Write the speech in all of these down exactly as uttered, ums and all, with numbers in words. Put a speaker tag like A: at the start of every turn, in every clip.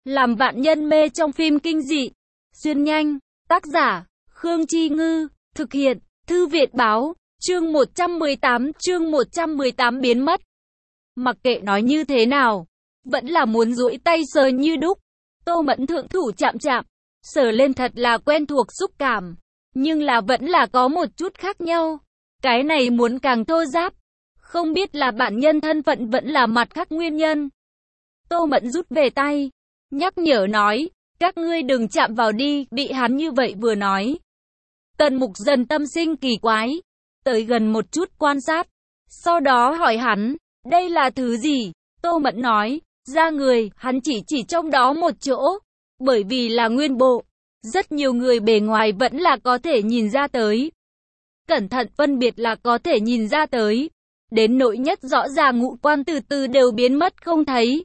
A: Làm vạn nhân mê trong phim kinh dị. Xuyên nhanh. Tác giả, Khương Chi Ngư. Thực hiện, Thư viện Báo. Chương một trăm mười tám, chương một trăm mười tám biến mất. Mặc kệ nói như thế nào, vẫn là muốn duỗi tay sờ như đúc. Tô Mẫn thượng thủ chạm chạm, sờ lên thật là quen thuộc xúc cảm, nhưng là vẫn là có một chút khác nhau. Cái này muốn càng thô ráp, không biết là bản nhân thân phận vẫn là mặt khác nguyên nhân. Tô Mẫn rút về tay, nhắc nhở nói, các ngươi đừng chạm vào đi, bị hắn như vậy vừa nói. Tần Mục dần tâm sinh kỳ quái, tới gần một chút quan sát, sau đó hỏi hắn, đây là thứ gì? Tô Mẫn nói, da người, hắn chỉ chỉ trong đó một chỗ, bởi vì là nguyên bộ, rất nhiều người bề ngoài vẫn là có thể nhìn ra tới. Cẩn thận phân biệt là có thể nhìn ra tới, đến nỗi nhất rõ ràng ngũ quan từ từ đều biến mất không thấy.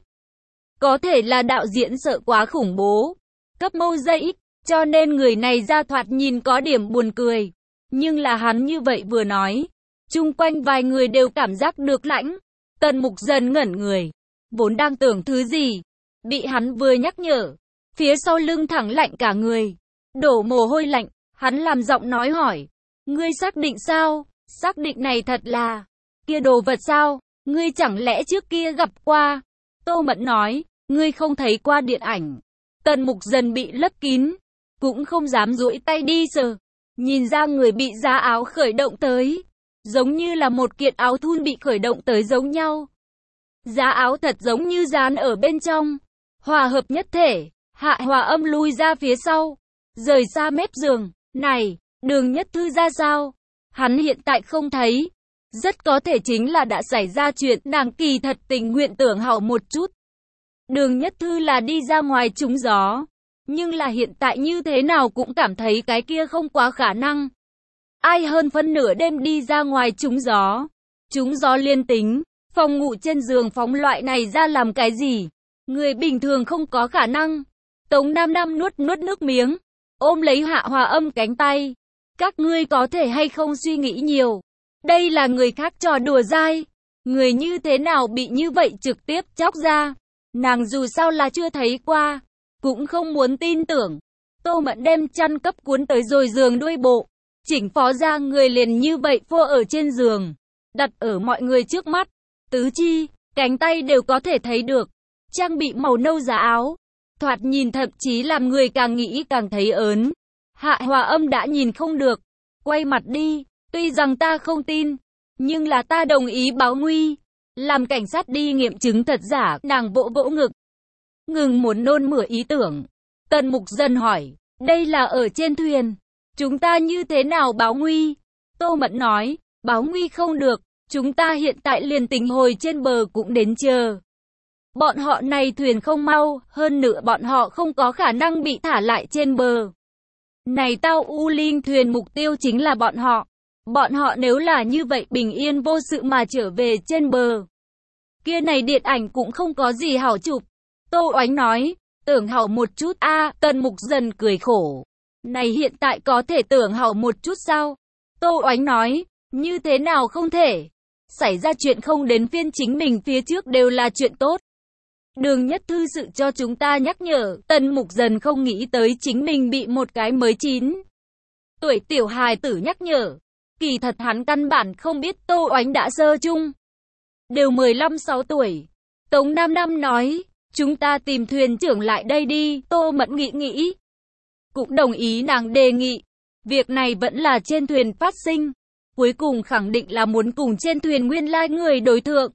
A: Có thể là đạo diễn sợ quá khủng bố, cấp mâu dây, cho nên người này ra thoạt nhìn có điểm buồn cười. Nhưng là hắn như vậy vừa nói, chung quanh vài người đều cảm giác được lãnh. Tần Mục dần ngẩn người, vốn đang tưởng thứ gì, bị hắn vừa nhắc nhở, phía sau lưng thẳng lạnh cả người, đổ mồ hôi lạnh. Hắn làm giọng nói hỏi, ngươi xác định sao? Xác định này thật là kia đồ vật sao? Ngươi chẳng lẽ trước kia gặp qua? Tô Mẫn nói, ngươi không thấy qua điện ảnh. Tần Mục dần bị lấp kín, cũng không dám duỗi tay đi sờ. Nhìn ra người bị giá áo khởi động tới, giống như là một kiện áo thun bị khởi động tới giống nhau. Giá áo thật giống như dán ở bên trong, hòa hợp nhất thể. Hạ Hòa Âm lui ra phía sau, rời xa mép giường. Này, Đường Nhất Thư ra sao? Hắn hiện tại không thấy. Rất có thể chính là đã xảy ra chuyện, nàng kỳ thật tình nguyện tưởng hậu một chút. Đường Nhất Thư là đi ra ngoài trúng gió, nhưng là hiện tại như thế nào cũng cảm thấy cái kia không quá khả năng. Ai hơn phân nửa đêm đi ra ngoài trúng gió. Trúng gió liên tính, phòng ngủ trên giường phóng loại này ra làm cái gì? Người bình thường không có khả năng. Tống Nam Nam nuốt nuốt nước miếng, ôm lấy Hạ Hòa Âm cánh tay. Các ngươi có thể hay không suy nghĩ nhiều. Đây là người khác trò đùa dai. Người như thế nào bị như vậy trực tiếp chóc ra. Nàng dù sao là chưa thấy qua, cũng không muốn tin tưởng. Tô Mẫn đem chăn cấp cuốn tới rồi giường đuôi bộ. Chỉnh phó ra người liền như vậy phô ở trên giường, đặt ở mọi người trước mắt. Tứ chi, cánh tay đều có thể thấy được. Trang bị màu nâu giá áo, thoạt nhìn thậm chí làm người càng nghĩ càng thấy ớn. Hạ Hòa Âm đã nhìn không được, quay mặt đi. Tuy rằng ta không tin, nhưng là ta đồng ý báo nguy. Làm cảnh sát đi nghiệm chứng thật giả. Nàng vỗ vỗ ngực, ngừng muốn nôn mửa ý tưởng. Tần Mục dần hỏi, đây là ở trên thuyền, chúng ta như thế nào báo nguy? Tô Mẫn nói, báo nguy không được, chúng ta hiện tại liền tính hồi trên bờ cũng đến chờ. Bọn họ này thuyền không mau, hơn nữa bọn họ không có khả năng bị thả lại trên bờ. Này tao U Linh thuyền mục tiêu chính là bọn họ. Bọn họ nếu là như vậy bình yên vô sự mà trở về trên bờ, kia này điện ảnh cũng không có gì hảo chụp. Tô Oánh nói, tưởng hảo một chút a. À, Tần Mục dần cười khổ. Này hiện tại có thể tưởng hảo một chút sao? Tô Oánh nói, như thế nào không thể? Xảy ra chuyện không đến phiên chính mình phía trước đều là chuyện tốt. Đường Nhất Thư sự cho chúng ta nhắc nhở. Tần Mục dần không nghĩ tới chính mình bị một cái mới chín tuổi tiểu hài tử nhắc nhở. Kỳ thật hắn căn bản không biết Tô Oánh đã sơ chung, đều mười lăm sáu tuổi. Tống Nam Nam nói, chúng ta tìm thuyền trưởng lại đây đi. Tô Mẫn nghĩ nghĩ, cũng đồng ý nàng đề nghị. Việc này vẫn là trên thuyền phát sinh, cuối cùng khẳng định là muốn cùng trên thuyền nguyên lai người đối thượng.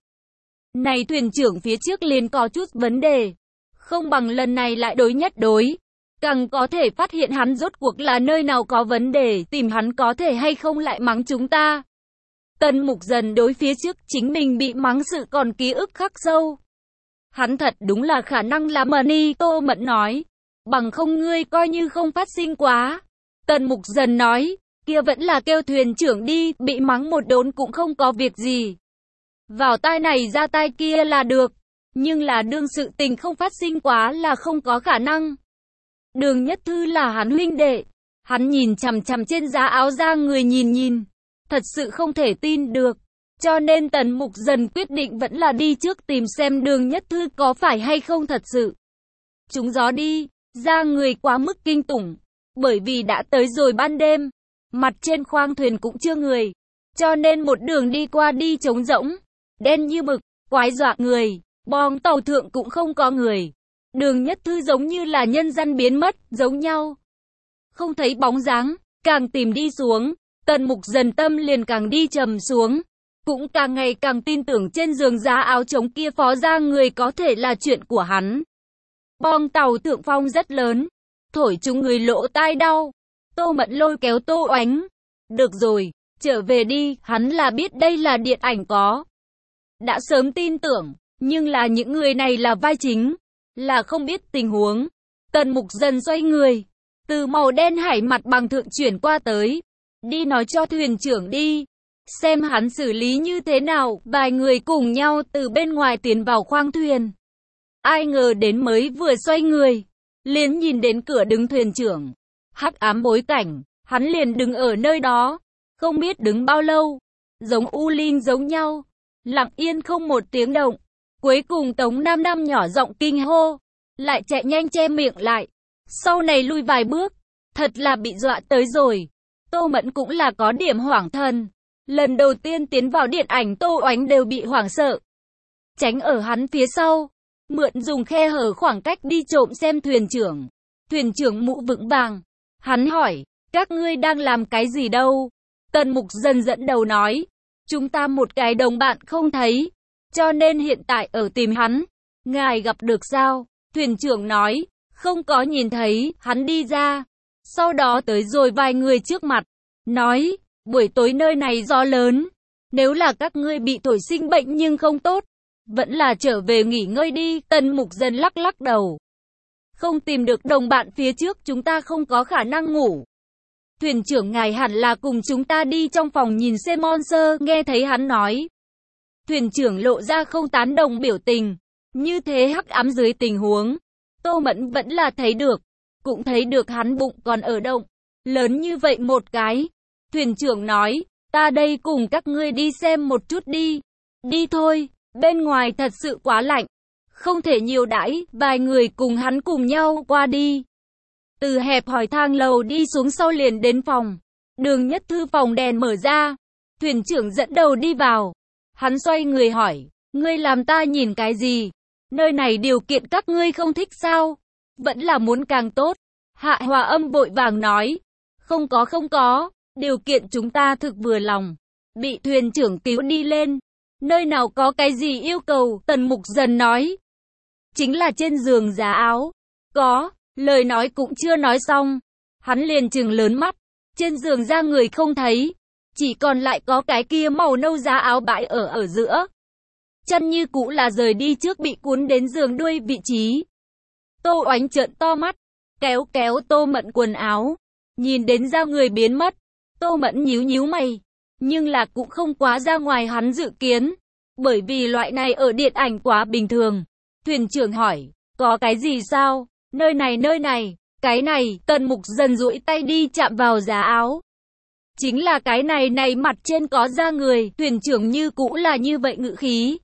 A: Này thuyền trưởng phía trước liền có chút vấn đề, không bằng lần này lại đối nhất đối, càng có thể phát hiện hắn rốt cuộc là nơi nào có vấn đề, tìm hắn có thể hay không lại mắng chúng ta. Tần Mục dần đối phía trước chính mình bị mắng sự còn ký ức khắc sâu. Hắn thật đúng là khả năng là Mani. Tô Mẫn nói, bằng không ngươi coi như không phát sinh quá. Tần Mục dần nói, kia vẫn là kêu thuyền trưởng đi, bị mắng một đốn cũng không có việc gì. Vào tai này ra tai kia là được, nhưng là đương sự tình không phát sinh quá là không có khả năng. Đường Nhất Thư là hắn huynh đệ, hắn nhìn chằm chằm trên giá áo ra người nhìn nhìn, thật sự không thể tin được. Cho nên Tần Mục dần quyết định vẫn là đi trước tìm xem Đường Nhất Thư có phải hay không thật sự trúng gió đi, ra người quá mức kinh tủng. Bởi vì đã tới rồi ban đêm, mặt trên khoang thuyền cũng chưa người, cho nên một đường đi qua đi trống rỗng, đen như mực, quái dọa người, bong tàu thượng cũng không có người. Đường Nhất Thư giống như là nhân gian biến mất, giống nhau. Không thấy bóng dáng, càng tìm đi xuống, Tần Mục Dần tâm liền càng đi trầm xuống, cũng càng ngày càng tin tưởng trên giường giá áo trống kia phó ra người có thể là chuyện của hắn. Bong tàu thượng phong rất lớn, thổi chúng người lỗ tai đau. Tô Mẫn lôi kéo Tô Oánh. Được rồi, trở về đi, hắn là biết đây là điện ảnh có. Đã sớm tin tưởng, nhưng là những người này là vai chính, là không biết tình huống. Tần Mục Dần xoay người, từ màu đen hải mặt bằng thượng chuyển qua tới. Đi nói cho thuyền trưởng đi, xem hắn xử lý như thế nào. Vài người cùng nhau từ bên ngoài tiến vào khoang thuyền. Ai ngờ đến mới vừa xoay người, liền nhìn đến cửa đứng thuyền trưởng. Hắc ám bối cảnh, hắn liền đứng ở nơi đó, không biết đứng bao lâu, giống u linh giống nhau, lặng yên không một tiếng động. Cuối cùng Tống Nam Nam nhỏ giọng kinh hô, lại chạy nhanh che miệng lại, sau này lui vài bước, thật là bị dọa tới rồi. Tô Mẫn cũng là có điểm hoảng thần, lần đầu tiên tiến vào điện ảnh Tô Oánh đều bị hoảng sợ, tránh ở hắn phía sau, mượn dùng khe hở khoảng cách đi trộm xem thuyền trưởng. Thuyền trưởng mũ vững vàng, hắn hỏi, các ngươi đang làm cái gì đâu? Tần Mục Dần dẫn đầu nói, chúng ta một cái đồng bạn không thấy, cho nên hiện tại ở tìm hắn. Ngài gặp được sao? Thuyền trưởng nói, không có nhìn thấy, hắn đi ra. Sau đó tới rồi vài người trước mặt, nói, buổi tối nơi này gió lớn, nếu là các ngươi bị thổi sinh bệnh nhưng không tốt, vẫn là trở về nghỉ ngơi đi. Tần Mục Dần lắc lắc đầu, không tìm được đồng bạn phía trước chúng ta không có khả năng ngủ. Thuyền trưởng ngài hẳn là cùng chúng ta đi trong phòng nhìn xem monster. Nghe thấy hắn nói, thuyền trưởng lộ ra không tán đồng biểu tình. Như thế hắc ám dưới tình huống, Tô Mẫn vẫn là thấy được, cũng thấy được hắn bụng còn ở động, lớn như vậy một cái. Thuyền trưởng nói, ta đây cùng các ngươi đi xem một chút đi. Đi thôi, bên ngoài thật sự quá lạnh, không thể nhiều đãi. Vài người cùng hắn cùng nhau qua đi. Từ hẹp hỏi thang lầu đi xuống sau liền đến phòng. Đường Nhất Thư phòng đèn mở ra, thuyền trưởng dẫn đầu đi vào. Hắn xoay người hỏi, ngươi làm ta nhìn cái gì? Nơi này điều kiện các ngươi không thích sao? Vẫn là muốn càng tốt. Hạ Hòa Âm vội vàng nói, không có không có, điều kiện chúng ta thực vừa lòng. Bị thuyền trưởng cứu đi lên, nơi nào có cái gì yêu cầu? Tần Mục Dần nói, chính là trên giường giá áo. Có, lời nói cũng chưa nói xong, hắn liền trừng lớn mắt. Trên giường ra người không thấy, chỉ còn lại có cái kia màu nâu giá áo bãi ở ở giữa. Chân như cũ là rời đi trước bị cuốn đến giường đuôi vị trí. Tô Oánh trợn to mắt, kéo kéo Tô Mẫn quần áo, nhìn đến ra người biến mất. Tô Mẫn nhíu nhíu mày, nhưng là cũng không quá ra ngoài hắn dự kiến, bởi vì loại này ở điện ảnh quá bình thường. Thuyền trưởng hỏi, có cái gì sao? Nơi này nơi này, cái này. Tần Mục Dần duỗi tay đi chạm vào giá áo. Chính là cái này này, mặt trên có da người. Thuyền trưởng như cũ là như vậy ngữ khí,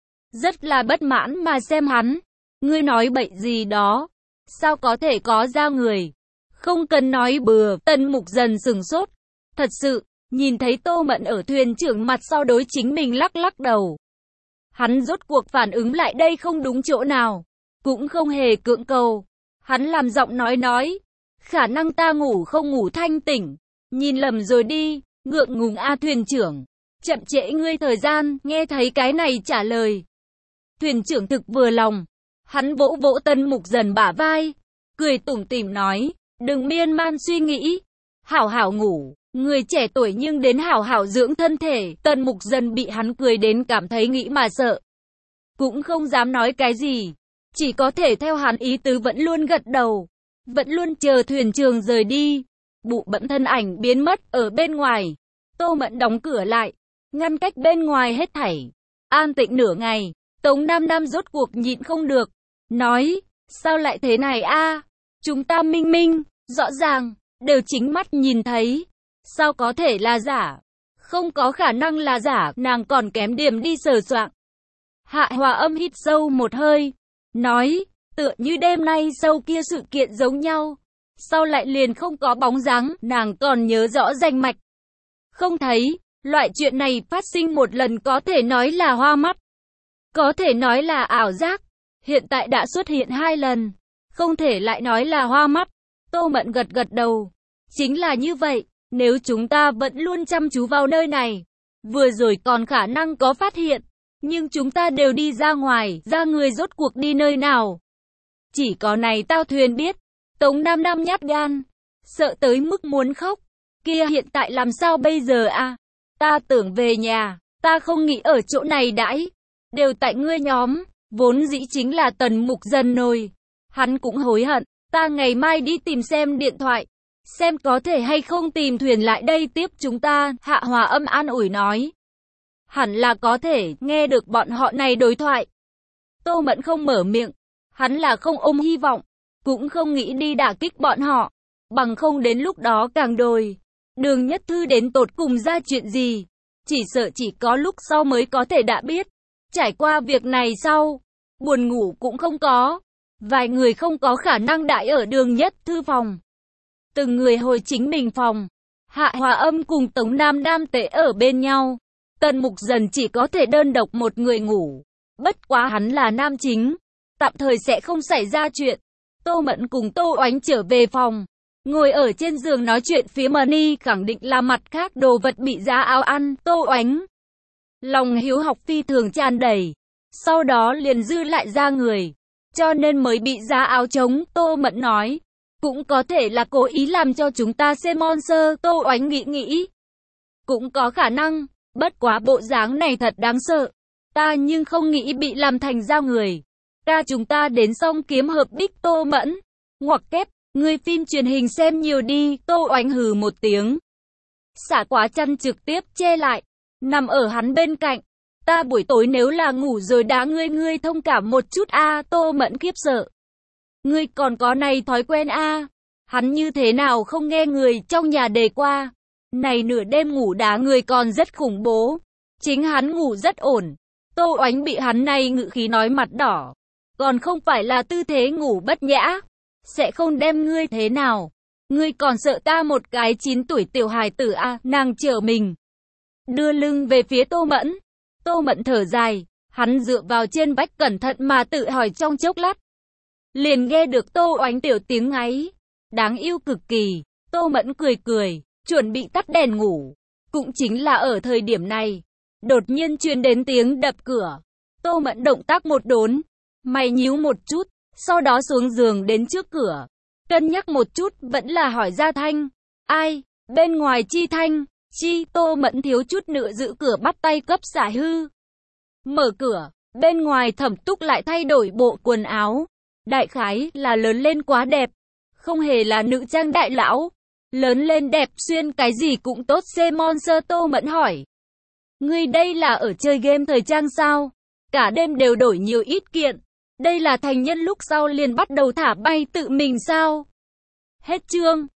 A: rất là bất mãn mà xem hắn. Ngươi nói bậy gì đó, sao có thể có da người? Không cần nói bừa. Tần Mục Dần sừng sốt, thật sự, nhìn thấy Tô Mẫn ở thuyền trưởng mặt sau đối chính mình lắc lắc đầu. Hắn rốt cuộc phản ứng lại đây không đúng chỗ nào, cũng không hề cưỡng cầu. Hắn làm giọng nói nói, khả năng ta ngủ không ngủ thanh tỉnh, nhìn lầm rồi đi. Ngượng ngùng a thuyền trưởng, chậm trễ ngươi thời gian. Nghe thấy cái này trả lời, thuyền trưởng thực vừa lòng, hắn vỗ vỗ Tần Mục Dần bả vai, cười tủm tỉm nói, đừng miên man suy nghĩ, hảo hảo ngủ, người trẻ tuổi nhưng đến hảo hảo dưỡng thân thể. Tần Mục Dần bị hắn cười đến cảm thấy nghĩ mà sợ, cũng không dám nói cái gì, chỉ có thể theo hắn ý tứ vẫn luôn gật đầu, vẫn luôn chờ thuyền trưởng rời đi. Bụ bẫm thân ảnh biến mất ở bên ngoài. Tô Mẫn đóng cửa lại, ngăn cách bên ngoài hết thảy. An tĩnh nửa ngày, Tống Nam Nam rốt cuộc nhịn không được, nói, sao lại thế này a? Chúng ta minh minh, rõ ràng, đều chính mắt nhìn thấy, sao có thể là giả? Không có khả năng là giả. Nàng còn kém điểm đi sờ soạng. Hạ Hòa Âm hít sâu một hơi, nói, Tựa như đêm nay sau kia sự kiện giống nhau. Sau lại liền không có bóng dáng, nàng còn nhớ rõ danh mạch. Không thấy, loại chuyện này phát sinh một lần có thể nói là hoa mắt. Có thể nói là ảo giác. Hiện tại đã xuất hiện hai lần. Không thể lại nói là hoa mắt. Tô Mẫn gật gật đầu. Chính là như vậy, nếu chúng ta vẫn luôn chăm chú vào nơi này, vừa rồi còn khả năng có phát hiện. Nhưng chúng ta đều đi ra ngoài, ra người rốt cuộc đi nơi nào. Chỉ có này Tao Thuyền biết. Tống Nam Nam nhát gan, sợ tới mức muốn khóc. Kia hiện tại làm sao bây giờ à? Ta tưởng về nhà, ta không nghĩ ở chỗ này đãi. Đều tại ngươi nhóm, vốn dĩ chính là Tần Mục Dần nồi. Hắn cũng hối hận, ta ngày mai đi tìm xem điện thoại. Xem có thể hay không tìm thuyền lại đây tiếp chúng ta, Hạ Hòa Âm an ủi nói. Hẳn là có thể, nghe được bọn họ này đối thoại. Tô Mẫn không mở miệng, hắn là không ôm hy vọng, cũng không nghĩ đi đả kích bọn họ, bằng không đến lúc đó càng đồi. Đường Nhất Thư đến tột cùng ra chuyện gì, chỉ sợ chỉ có lúc sau mới có thể đã biết. Trải qua việc này sau, buồn ngủ cũng không có, vài người không có khả năng đãi ở Đường Nhất Thư phòng. Từng người hồi chính mình phòng, Hạ Hòa Âm cùng Tống Nam Nam tệ ở bên nhau. Tần Mục Dần chỉ có thể đơn độc một người ngủ, bất quá hắn là nam chính, tạm thời sẽ không xảy ra chuyện. Tô Mẫn cùng Tô Oánh trở về phòng, ngồi ở trên giường nói chuyện phía Mani khẳng định là mặt khác đồ vật bị giá áo ăn. Tô Oánh lòng hiếu học phi thường tràn đầy, sau đó liền dư lại ra người, cho nên mới bị giá áo trống. Tô Mẫn nói, cũng có thể là cố ý làm cho chúng ta xem monster. Tô Oánh nghĩ nghĩ, cũng có khả năng, bất quá bộ dáng này thật đáng sợ, ta nhưng không nghĩ bị làm thành dao người. Ca chúng ta đến xong kiếm hợp đích. Tô Mẫn ngoặc kép, người phim truyền hình xem nhiều đi. Tô Oánh hừ một tiếng, xả quá chăn trực tiếp che lại, nằm ở hắn bên cạnh. Ta buổi tối nếu là ngủ rồi đá ngươi, ngươi thông cảm một chút a. À, Tô Mẫn khiếp sợ, ngươi còn có này thói quen a? À? Hắn như thế nào không nghe người trong nhà đề qua, này nửa đêm ngủ đá người còn rất khủng bố. Chính hắn ngủ rất ổn. Tô Oánh bị hắn này ngự khí nói mặt đỏ, còn không phải là tư thế ngủ bất nhã, sẽ không đem ngươi thế nào. Ngươi còn sợ ta một cái chín tuổi tiểu hài tử à? Nàng trở mình, đưa lưng về phía Tô Mẫn. Tô Mẫn thở dài, hắn dựa vào trên vách cẩn thận mà tự hỏi trong chốc lát, liền nghe được Tô Oánh tiểu tiếng ngáy, đáng yêu cực kỳ. Tô Mẫn cười cười, chuẩn bị tắt đèn ngủ. Cũng chính là ở thời điểm này, đột nhiên truyền đến tiếng đập cửa. Tô Mẫn động tác một đốn, mày nhíu một chút, sau đó xuống giường đến trước cửa, cân nhắc một chút vẫn là hỏi ra thanh. Ai? Bên ngoài Chi Thanh. Chi? Tô Mẫn thiếu chút nữa giữ cửa bắt tay cấp xả hư. Mở cửa, bên ngoài Thẩm Túc lại thay đổi bộ quần áo, đại khái là lớn lên quá đẹp, không hề là nữ trang đại lão. Lớn lên đẹp xuyên cái gì cũng tốt. C Monster. Tô Mẫn hỏi, ngươi đây là ở chơi game thời trang sao? Cả đêm đều đổi nhiều ít kiện, đây là thành nhân lúc sau liền bắt đầu thả bay tự mình sao? Hết chương.